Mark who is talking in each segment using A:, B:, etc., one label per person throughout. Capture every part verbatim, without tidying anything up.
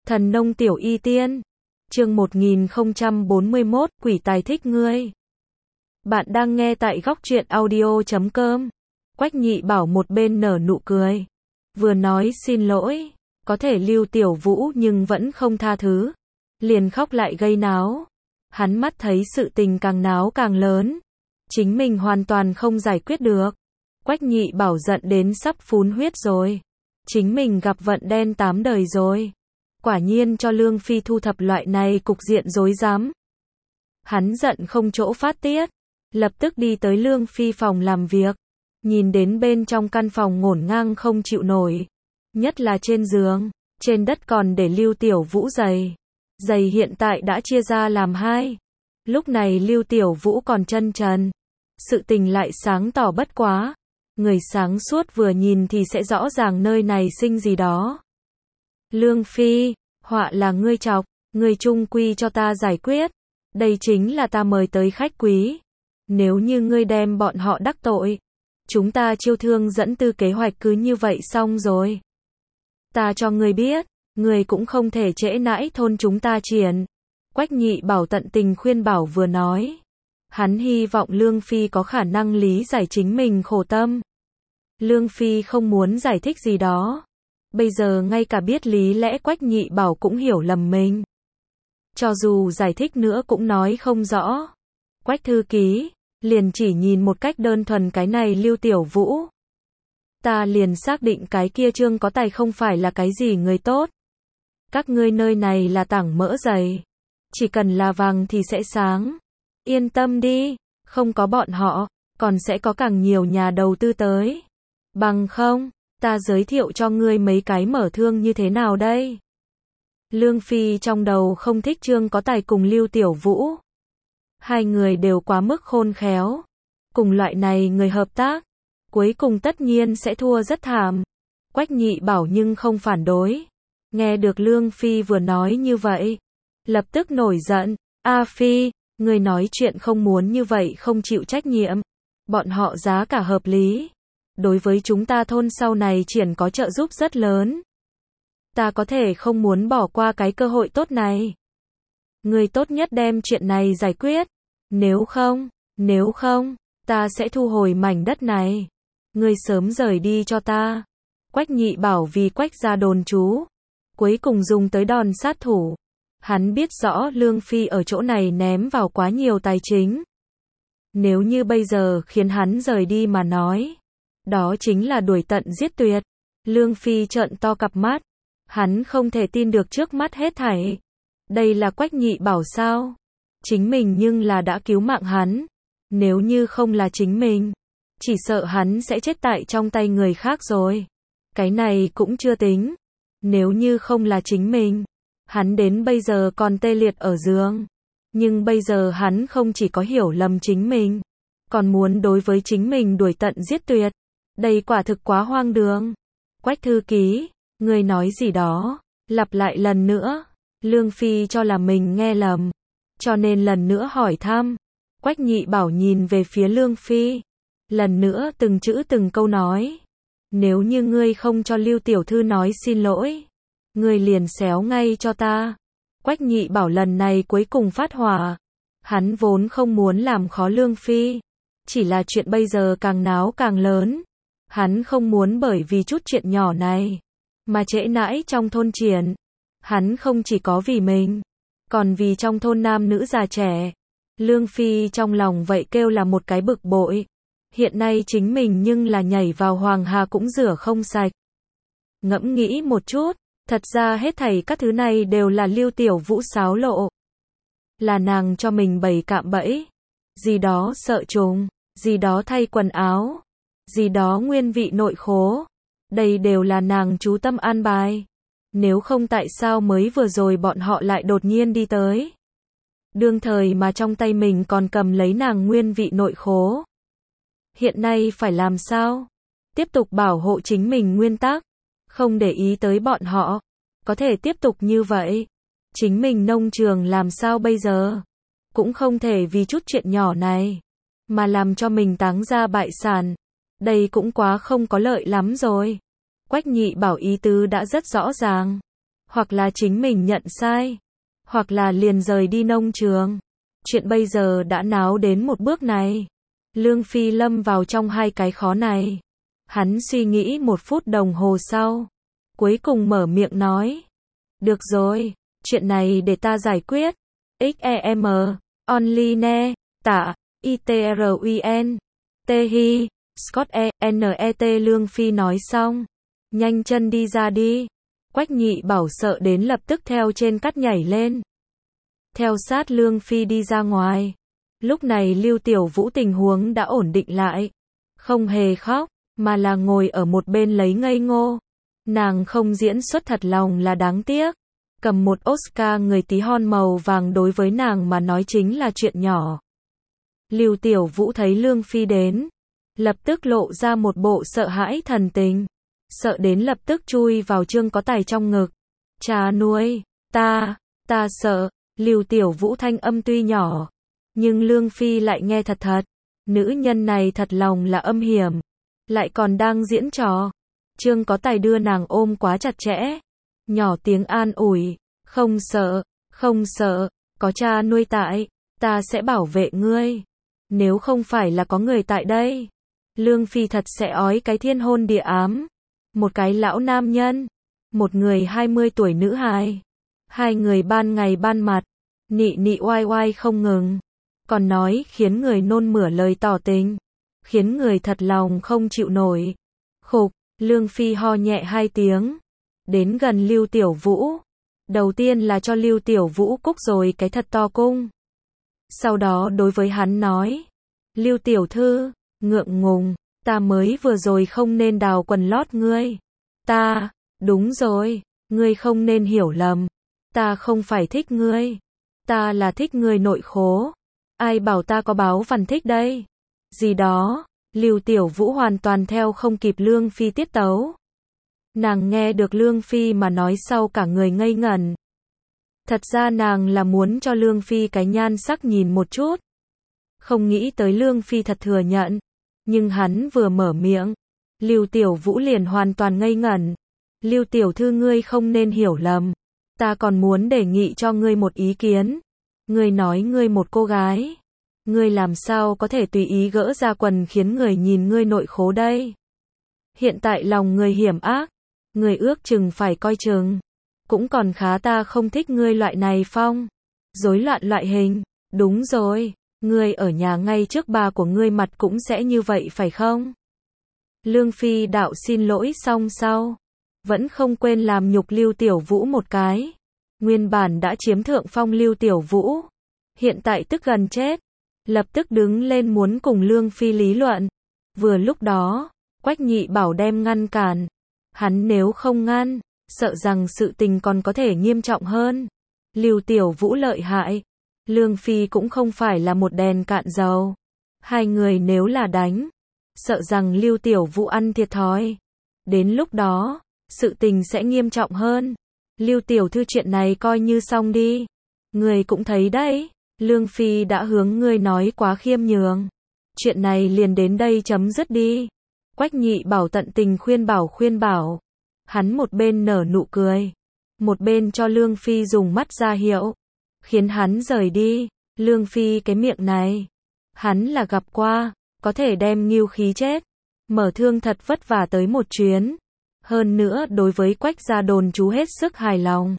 A: Thần nông tiểu y tiên. Chương một nghìn không trăm bốn mươi mốt, quỷ tài thích ngươi. Bạn đang nghe tại góc truyện audio chấm com. Quách Nhị Bảo một bên nở nụ cười, vừa nói xin lỗi, có thể Lưu Tiểu Vũ nhưng vẫn không tha thứ, liền khóc lại gây náo. Hắn mắt thấy sự tình càng náo càng lớn, chính mình hoàn toàn không giải quyết được. Quách Nhị Bảo giận đến sắp phun huyết rồi, chính mình gặp vận đen tám đời rồi. Quả nhiên cho Lương Phi thu thập loại này cục diện rối rắm. Hắn giận không chỗ phát tiết, lập tức đi tới Lương Phi phòng làm việc, nhìn đến bên trong căn phòng ngổn ngang không chịu nổi, nhất là trên giường, trên đất còn để Lưu Tiểu Vũ giày. Giày hiện tại đã chia ra làm hai. Lúc này Lưu Tiểu Vũ còn chân trần, sự tình lại sáng tỏ bất quá. Người sáng suốt vừa nhìn thì sẽ rõ ràng nơi này sinh gì đó. Lương Phi, họa là ngươi chọc, ngươi chung quy cho ta giải quyết. Đây chính là ta mời tới khách quý. Nếu như ngươi đem bọn họ đắc tội, chúng ta chiêu thương dẫn tư kế hoạch cứ như vậy xong rồi. Ta cho ngươi biết, ngươi cũng không thể trễ nãi thôn chúng ta triển. Quách Nhị Bảo tận tình khuyên bảo vừa nói. Hắn hy vọng Lương Phi có khả năng lý giải chính mình khổ tâm. Lương Phi không muốn giải thích gì đó. Bây giờ ngay cả biết lý lẽ Quách Nhị Bảo cũng hiểu lầm mình. Cho dù giải thích nữa cũng nói không rõ. Quách thư ký, liền chỉ nhìn một cách đơn thuần cái này Lưu Tiểu Vũ. Ta liền xác định cái kia Trương có tài không phải là cái gì người tốt. Các ngươi nơi này là tảng mỡ dày. Chỉ cần là vàng thì sẽ sáng. Yên tâm đi, không có bọn họ, còn sẽ có càng nhiều nhà đầu tư tới. Bằng không, ta giới thiệu cho ngươi mấy cái mở thương như thế nào đây? Lương Phi trong đầu không thích Trương có tài cùng Lưu Tiểu Vũ. Hai người đều quá mức khôn khéo. Cùng loại này người hợp tác, cuối cùng tất nhiên sẽ thua rất thảm. Quách Nhị Bảo nhưng không phản đối. Nghe được Lương Phi vừa nói như vậy, lập tức nổi giận. A Phi, ngươi nói chuyện không muốn như vậy không chịu trách nhiệm. Bọn họ giá cả hợp lý. Đối với chúng ta thôn sau này triển có trợ giúp rất lớn. Ta có thể không muốn bỏ qua cái cơ hội tốt này. Người tốt nhất đem chuyện này giải quyết. Nếu không, nếu không, ta sẽ thu hồi mảnh đất này. Người sớm rời đi cho ta. Quách Nhị Bảo vì Quách gia đồn trú, cuối cùng dùng tới đòn sát thủ. Hắn biết rõ Lương Phi ở chỗ này ném vào quá nhiều tài chính. Nếu như bây giờ khiến hắn rời đi mà nói, đó chính là đuổi tận giết tuyệt. Lương Phi trợn to cặp mắt. Hắn không thể tin được trước mắt hết thảy. Đây là Quách Nhị Bảo sao? Chính mình nhưng là đã cứu mạng hắn. Nếu như không là chính mình, chỉ sợ hắn sẽ chết tại trong tay người khác rồi. Cái này cũng chưa tính. Nếu như không là chính mình, hắn đến bây giờ còn tê liệt ở giường. Nhưng bây giờ hắn không chỉ có hiểu lầm chính mình, còn muốn đối với chính mình đuổi tận giết tuyệt. Đây quả thực quá hoang đường. Quách thư ký, ngươi nói gì đó? Lặp lại lần nữa. Lương Phi cho là mình nghe lầm, cho nên lần nữa hỏi thăm. Quách Nhị Bảo nhìn về phía Lương Phi, lần nữa từng chữ từng câu nói. Nếu như ngươi không cho Lưu Tiểu Thư nói xin lỗi, ngươi liền xéo ngay cho ta. Quách Nhị Bảo lần này cuối cùng phát hỏa. Hắn vốn không muốn làm khó Lương Phi, chỉ là chuyện bây giờ càng náo càng lớn. Hắn không muốn bởi vì chút chuyện nhỏ này mà trễ nãi trong thôn triển. Hắn không chỉ có vì mình, còn vì trong thôn nam nữ già trẻ. Lương Phi trong lòng vậy kêu là một cái bực bội. Hiện nay chính mình nhưng là nhảy vào Hoàng Hà cũng rửa không sạch. Ngẫm nghĩ một chút, thật ra hết thảy các thứ này đều là Lưu Tiểu Vũ xáo lộ. Là nàng cho mình bày cạm bẫy. Gì đó sợ trùng, gì đó thay quần áo, gì đó nguyên vị nội khố. Đây đều là nàng chú tâm an bài. Nếu không tại sao mới vừa rồi bọn họ lại đột nhiên đi tới. Đương thời mà trong tay mình còn cầm lấy nàng nguyên vị nội khố. Hiện nay phải làm sao? Tiếp tục bảo hộ chính mình nguyên tắc. Không để ý tới bọn họ. Có thể tiếp tục như vậy. Chính mình nông trường làm sao bây giờ? Cũng không thể vì chút chuyện nhỏ này mà làm cho mình táng ra bại sản. Đây cũng quá không có lợi lắm rồi. Quách Nhị Bảo ý tứ đã rất rõ ràng. hoặc là chính mình nhận sai, hoặc là liền rời đi nông trường. Chuyện bây giờ đã náo đến một bước này. Lương Phi lâm vào trong hai cái khó này. Hắn suy nghĩ một phút đồng hồ sau, cuối cùng mở miệng nói. Được rồi, chuyện này để ta giải quyết. ích e em, only ne, tả, i tê rờ u en, t hi, Scott e, net Lương Phi nói xong. Nhanh chân đi ra đi. Quách Nhị Bảo sợ đến lập tức theo trên cắt nhảy lên. Theo sát Lương Phi đi ra ngoài. Lúc này Lưu Tiểu Vũ tình huống đã ổn định lại. Không hề khóc, mà là ngồi ở một bên lấy ngây ngô. Nàng không diễn xuất thật lòng là đáng tiếc. Cầm một Oscar người tí hon màu vàng đối với nàng mà nói chính là chuyện nhỏ. Lưu Tiểu Vũ thấy Lương Phi đến, lập tức lộ ra một bộ sợ hãi thần tình. Sợ đến lập tức chui vào Trương Có Tài trong ngực. Cha nuôi, ta, ta sợ. Lưu Tiểu Vũ thanh âm tuy nhỏ, nhưng Lương Phi lại nghe thật thật. Nữ nhân này thật lòng là âm hiểm, lại còn đang diễn trò. Trương Có Tài đưa nàng ôm quá chặt chẽ, nhỏ tiếng an ủi, không sợ, không sợ, có cha nuôi tại, ta sẽ bảo vệ ngươi. Nếu không phải là có người tại đây, Lương Phi thật sẽ ói cái thiên hôn địa ám. Một cái lão nam nhân, một người hai mươi tuổi nữ hài, hai người ban ngày ban mặt, nị nị oai oai không ngừng, còn nói khiến người nôn mửa lời tỏ tình, khiến người thật lòng không chịu nổi. Khục, Lương Phi ho nhẹ hai tiếng, đến gần Lưu Tiểu Vũ. Đầu tiên là cho Lưu Tiểu Vũ cúc rồi cái thật to cung. Sau đó đối với hắn nói, Lưu Tiểu Thư, ngượng ngùng, ta mới vừa rồi không nên đào quần lót ngươi. Ta, đúng rồi, ngươi không nên hiểu lầm. Ta không phải thích ngươi. Ta là thích ngươi nội khố. Ai bảo ta có báo văn thích đây? Gì đó, Lưu Tiểu Vũ hoàn toàn theo không kịp Lương Phi tiết tấu. Nàng nghe được Lương Phi mà nói sau cả người ngây ngẩn. Thật ra nàng là muốn cho Lương Phi cái nhan sắc nhìn một chút. Không nghĩ tới Lương Phi thật thừa nhận. Nhưng hắn vừa mở miệng, Lưu Tiểu Vũ liền hoàn toàn ngây ngẩn. Lưu Tiểu Thư ngươi không nên hiểu lầm. Ta còn muốn đề nghị cho ngươi một ý kiến. Ngươi nói ngươi một cô gái. Ngươi làm sao có thể tùy ý gỡ ra quần khiến người nhìn ngươi nội khố đây? Hiện tại lòng người hiểm ác. Ngươi ước chừng phải coi chừng. Cũng còn khá ta không thích ngươi loại này phong. Rối loạn loại hình. Đúng rồi. Ngươi ở nhà ngay trước bà của ngươi mặt cũng sẽ như vậy phải không? Lương Phi đạo xin lỗi xong sau, vẫn không quên làm nhục Lưu Tiểu Vũ một cái. Nguyên bản đã chiếm thượng phong Lưu Tiểu Vũ, hiện tại tức gần chết, lập tức đứng lên muốn cùng Lương Phi lý luận. Vừa lúc đó, Quách Nhị Bảo đem ngăn cản. Hắn nếu không ngăn, sợ rằng sự tình còn có thể nghiêm trọng hơn. Lưu Tiểu Vũ lợi hại. Lương Phi cũng không phải là một đèn cạn dầu. Hai người nếu là đánh, sợ rằng Lưu Tiểu Vũ ăn thiệt thòi. Đến lúc đó, sự tình sẽ nghiêm trọng hơn. Lưu Tiểu Thư chuyện này coi như xong đi. Người cũng thấy đấy, Lương Phi đã hướng ngươi nói quá khiêm nhường. Chuyện này liền đến đây chấm dứt đi. Quách Nhị Bảo tận tình khuyên bảo khuyên bảo. Hắn một bên nở nụ cười, một bên cho Lương Phi dùng mắt ra hiệu, khiến hắn rời đi. Lương Phi cái miệng này, hắn là gặp qua, có thể đem ngưu khí chết. Mở thương thật vất vả tới một chuyến. Hơn nữa đối với Quách gia đồn trú hết sức hài lòng.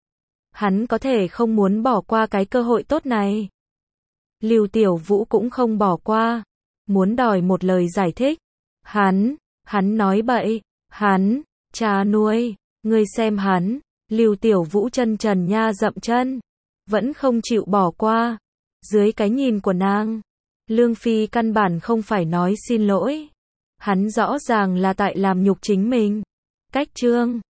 A: Hắn có thể không muốn bỏ qua cái cơ hội tốt này. Lưu Tiểu Vũ cũng không bỏ qua, muốn đòi một lời giải thích. Hắn, hắn nói bậy, hắn, cha nuôi, ngươi xem hắn. Lưu Tiểu Vũ chân trần nha dậm chân, vẫn không chịu bỏ qua. Dưới cái nhìn của nàng, Lương Phi căn bản không phải nói xin lỗi. Hắn rõ ràng là tại làm nhục chính mình. Cách chương